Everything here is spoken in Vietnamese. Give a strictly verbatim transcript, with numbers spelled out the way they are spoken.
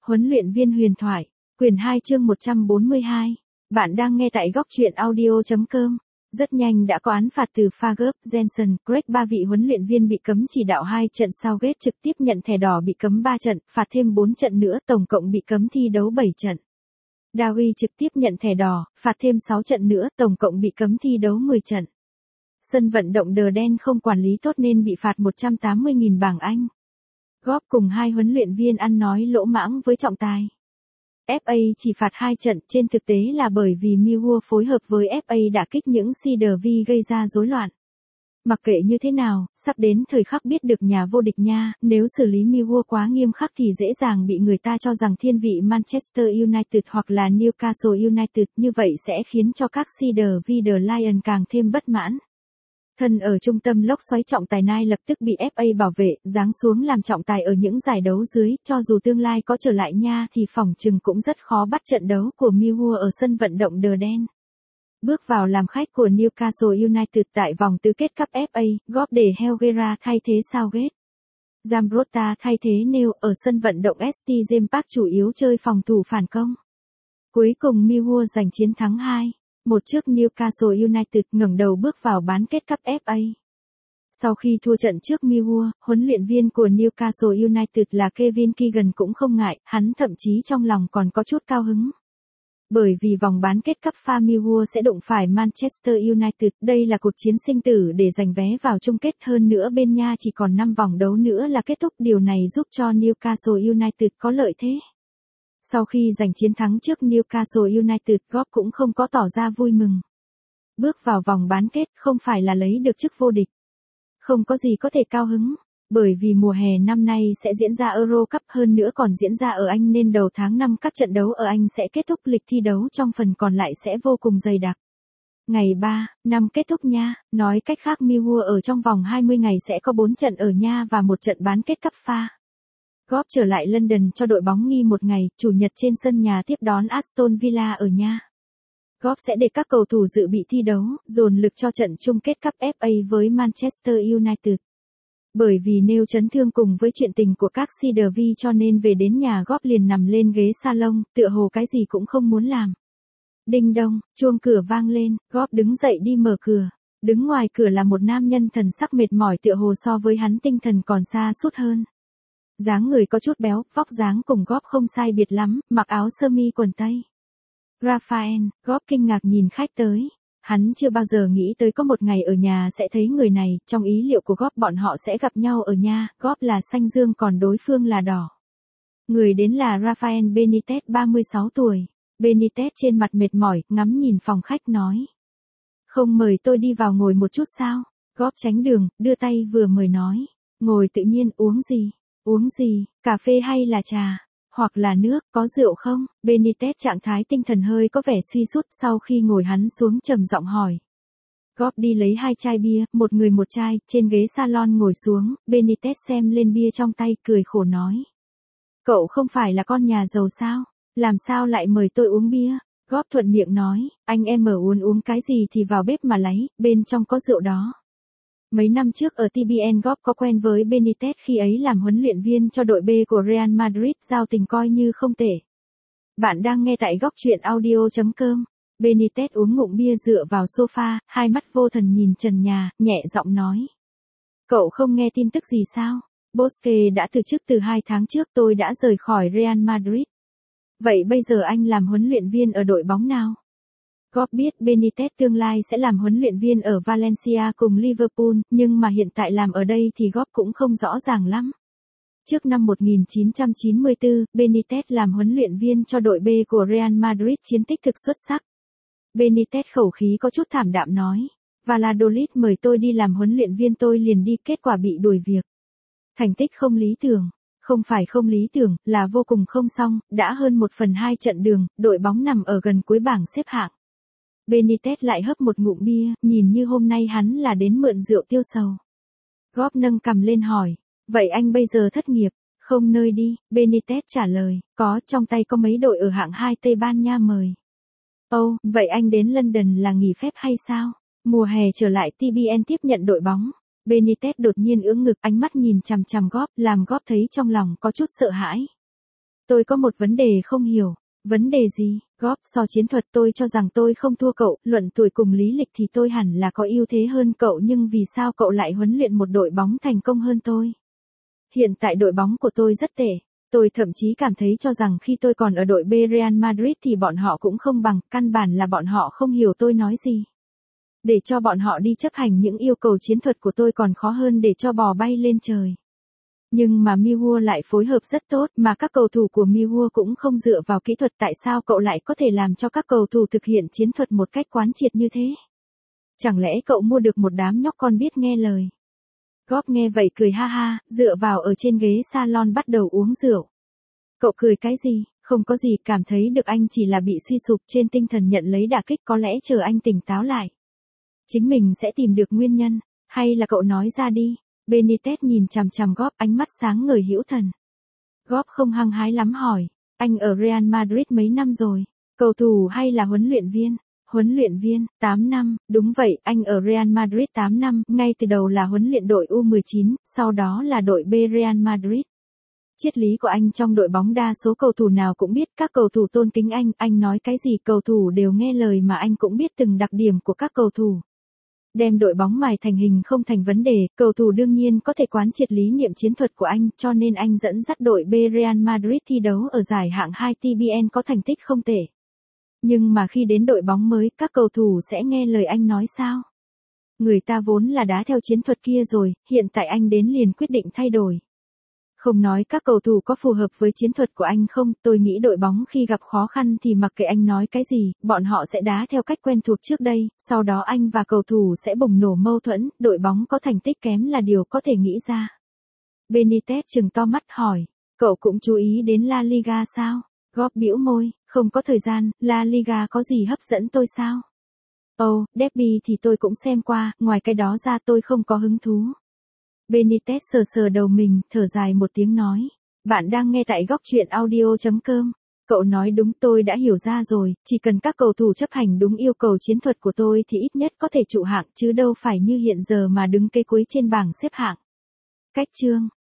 Huấn luyện viên huyền thoại, quyển hai chương một trăm bốn mươi hai. Bạn đang nghe tại góc truyện audio chấm com. Rất nhanh đã có án phạt từ Ferguson, Jensen, Greg, ba vị huấn luyện viên bị cấm chỉ đạo hai trận. Southgate trực tiếp nhận thẻ đỏ bị cấm ba trận, phạt thêm bốn trận nữa, tổng cộng bị cấm thi đấu bảy trận. Dowie trực tiếp nhận thẻ đỏ, phạt thêm sáu trận nữa, tổng cộng bị cấm thi đấu mười trận. Sân vận động Đờ Đen không quản lý tốt nên bị phạt một trăm tám mươi nghìn bảng Anh. Góp cùng hai huấn luyện viên ăn nói lỗ mãng với trọng tài. ép a chỉ phạt hai trận, trên thực tế là bởi vì Millwall phối hợp với ép a đả kích những Cedar V gây ra rối loạn. Mặc kệ như thế nào, sắp đến thời khắc biết được nhà vô địch nha, nếu xử lý Millwall quá nghiêm khắc thì dễ dàng bị người ta cho rằng thiên vị Manchester United hoặc là Newcastle United, như vậy sẽ khiến cho các Cedar V The Lion càng thêm bất mãn. Thân ở trung tâm lốc xoáy, trọng tài Nai lập tức bị ép a bảo vệ, giáng xuống làm trọng tài ở những giải đấu dưới, cho dù tương lai có trở lại nha thì phỏng chừng cũng rất khó bắt trận đấu của Millwall ở sân vận động Đờ Đen. Bước vào làm khách của Newcastle United tại vòng tứ kết cúp ép a, Góp để Helguera thay thế Southgate. Zambrotta thay thế Neil ở sân vận động ét tê James Park chủ yếu chơi phòng thủ phản công. Cuối cùng Millwall giành chiến thắng hai một trước Newcastle United, ngẩng đầu bước vào bán kết cúp ép a. Sau khi thua trận trước Millwall, huấn luyện viên của Newcastle United là Kevin Keegan cũng không ngại, hắn thậm chí trong lòng còn có chút cao hứng. Bởi vì vòng bán kết cúp ép a Millwall sẽ đụng phải Manchester United, đây là cuộc chiến sinh tử để giành vé vào chung kết, hơn nữa bên nha chỉ còn năm vòng đấu nữa là kết thúc, điều này giúp cho Newcastle United có lợi thế. Sau khi giành chiến thắng trước Newcastle United, Góp cũng không có tỏ ra vui mừng. Bước vào vòng bán kết không phải là lấy được chức vô địch. Không có gì có thể cao hứng, bởi vì mùa hè năm nay sẽ diễn ra Euro Cup, hơn nữa còn diễn ra ở Anh nên đầu tháng năm các trận đấu ở Anh sẽ kết thúc, lịch thi đấu trong phần còn lại sẽ vô cùng dày đặc. Ngày ba, năm kết thúc nha, nói cách khác Millwall ở trong vòng hai mươi ngày sẽ có bốn trận ở nha và một trận bán kết cúp ép a. Góp trở lại London cho đội bóng nghỉ một ngày, chủ nhật trên sân nhà tiếp đón Aston Villa ở nha. Góp sẽ để các cầu thủ dự bị thi đấu, dồn lực cho trận chung kết cúp ép a với Manchester United. Bởi vì nêu chấn thương cùng với chuyện tình của các Cedar V cho nên về đến nhà Góp liền nằm lên ghế salon, tựa hồ cái gì cũng không muốn làm. Đinh đông, chuông cửa vang lên, Góp đứng dậy đi mở cửa. Đứng ngoài cửa là một nam nhân thần sắc mệt mỏi, tựa hồ so với hắn tinh thần còn xa sút hơn. Dáng người có chút béo, vóc dáng cùng Góp không sai biệt lắm, mặc áo sơ mi quần tây. Raphael, Góp kinh ngạc nhìn khách tới. Hắn chưa bao giờ nghĩ tới có một ngày ở nhà sẽ thấy người này, trong ý liệu của Góp bọn họ sẽ gặp nhau ở nhà, Góp là xanh dương còn đối phương là đỏ. Người đến là Raphael Benitez, ba mươi sáu tuổi. Benitez trên mặt mệt mỏi, ngắm nhìn phòng khách nói. Không mời tôi đi vào ngồi một chút sao? Góp tránh đường, đưa tay vừa mời nói. Ngồi tự nhiên, uống gì? Uống gì, cà phê hay là trà? Hoặc là nước, có rượu không? Benitez trạng thái tinh thần hơi có vẻ suy sút, sau khi ngồi hắn xuống trầm giọng hỏi. Góp đi lấy hai chai bia, một người một chai, trên ghế salon ngồi xuống, Benitez xem lên bia trong tay, cười khổ nói. Cậu không phải là con nhà giàu sao? Làm sao lại mời tôi uống bia? Góp thuận miệng nói, anh em ở uống uống cái gì thì vào bếp mà lấy, bên trong có rượu đó. Mấy năm trước ở tê bê en Góp có quen với Benitez khi ấy làm huấn luyện viên cho đội B của Real Madrid, giao tình coi như không tệ. Bạn đang nghe tại góc truyện audio chấm com. Benitez uống ngụm bia dựa vào sofa, hai mắt vô thần nhìn trần nhà, nhẹ giọng nói. Cậu không nghe tin tức gì sao? Bosque đã từ chức từ hai tháng trước, tôi đã rời khỏi Real Madrid. Vậy bây giờ anh làm huấn luyện viên ở đội bóng nào? Góp biết Benitez tương lai sẽ làm huấn luyện viên ở Valencia cùng Liverpool, nhưng mà hiện tại làm ở đây thì Góp cũng không rõ ràng lắm. Trước năm một nghìn chín trăm chín mươi tư, Benitez làm huấn luyện viên cho đội B của Real Madrid, chiến tích thực xuất sắc. Benitez khẩu khí có chút thảm đạm nói. Valladolid mời tôi đi làm huấn luyện viên tôi liền đi, kết quả bị đuổi việc. Thành tích không lý tưởng. Không phải không lý tưởng, là vô cùng không xong, đã hơn một phần hai trận đường, đội bóng nằm ở gần cuối bảng xếp hạng. Benitez lại hớp một ngụm bia, nhìn như hôm nay hắn là đến mượn rượu tiêu sầu. Góp nâng cằm lên hỏi, vậy anh bây giờ thất nghiệp, không nơi đi? Benitez trả lời, có, trong tay có mấy đội ở hạng hai Tây Ban Nha mời. Ồ, oh, vậy anh đến London là nghỉ phép hay sao? Mùa hè trở lại tê bê en tiếp nhận đội bóng. Benitez đột nhiên ưỡn ngực, ánh mắt nhìn chằm chằm Góp, làm Góp thấy trong lòng có chút sợ hãi. Tôi có một vấn đề không hiểu. Vấn đề gì? Góp, so chiến thuật tôi cho rằng tôi không thua cậu, luận tuổi cùng lý lịch thì tôi hẳn là có ưu thế hơn cậu nhưng vì sao cậu lại huấn luyện một đội bóng thành công hơn tôi? Hiện tại đội bóng của tôi rất tệ. Tôi thậm chí cảm thấy cho rằng khi tôi còn ở đội B Real Madrid thì bọn họ cũng không bằng, căn bản là bọn họ không hiểu tôi nói gì. Để cho bọn họ đi chấp hành những yêu cầu chiến thuật của tôi còn khó hơn để cho bò bay lên trời. Nhưng mà Millwall lại phối hợp rất tốt, mà các cầu thủ của Millwall cũng không dựa vào kỹ thuật, tại sao cậu lại có thể làm cho các cầu thủ thực hiện chiến thuật một cách quán triệt như thế? Chẳng lẽ cậu mua được một đám nhóc con biết nghe lời? Góp nghe vậy cười ha ha, dựa vào ở trên ghế salon bắt đầu uống rượu. Cậu cười cái gì? Không có gì, cảm thấy được anh chỉ là bị suy sụp trên tinh thần nhận lấy đả kích, có lẽ chờ anh tỉnh táo lại. Chính mình sẽ tìm được nguyên nhân, hay là cậu nói ra đi. Benitez nhìn chằm chằm Góp, ánh mắt sáng ngời hữu thần. Góp không hăng hái lắm hỏi, anh ở Real Madrid mấy năm rồi? Cầu thủ hay là huấn luyện viên? Huấn luyện viên, tám năm, đúng vậy, anh ở Real Madrid tám năm, ngay từ đầu là huấn luyện đội U mười chín, sau đó là đội B Real Madrid. Triết lý của anh trong đội bóng đa số cầu thủ nào cũng biết, các cầu thủ tôn kính anh, anh nói cái gì cầu thủ đều nghe lời, mà anh cũng biết từng đặc điểm của các cầu thủ. Đem đội bóng mài thành hình không thành vấn đề, cầu thủ đương nhiên có thể quán triệt lý niệm chiến thuật của anh, cho nên anh dẫn dắt đội B Real Madrid thi đấu ở giải hạng hai T B N có thành tích không tệ. Nhưng mà khi đến đội bóng mới, các cầu thủ sẽ nghe lời anh nói sao? Người ta vốn là đá theo chiến thuật kia rồi, hiện tại anh đến liền quyết định thay đổi. Không nói các cầu thủ có phù hợp với chiến thuật của anh không, tôi nghĩ đội bóng khi gặp khó khăn thì mặc kệ anh nói cái gì, bọn họ sẽ đá theo cách quen thuộc trước đây, sau đó anh và cầu thủ sẽ bùng nổ mâu thuẫn, đội bóng có thành tích kém là điều có thể nghĩ ra. Benitez trừng to mắt hỏi, cậu cũng chú ý đến La Liga sao? Góp bĩu môi, không có thời gian, La Liga có gì hấp dẫn tôi sao? Ồ, oh, derby thì tôi cũng xem qua, ngoài cái đó ra tôi không có hứng thú. Benitez sờ sờ đầu mình, thở dài một tiếng nói. Bạn đang nghe tại góc truyện audio chấm com. Cậu nói đúng, tôi đã hiểu ra rồi, chỉ cần các cầu thủ chấp hành đúng yêu cầu chiến thuật của tôi thì ít nhất có thể trụ hạng, chứ đâu phải như hiện giờ mà đứng kế cuối trên bảng xếp hạng. Cách chương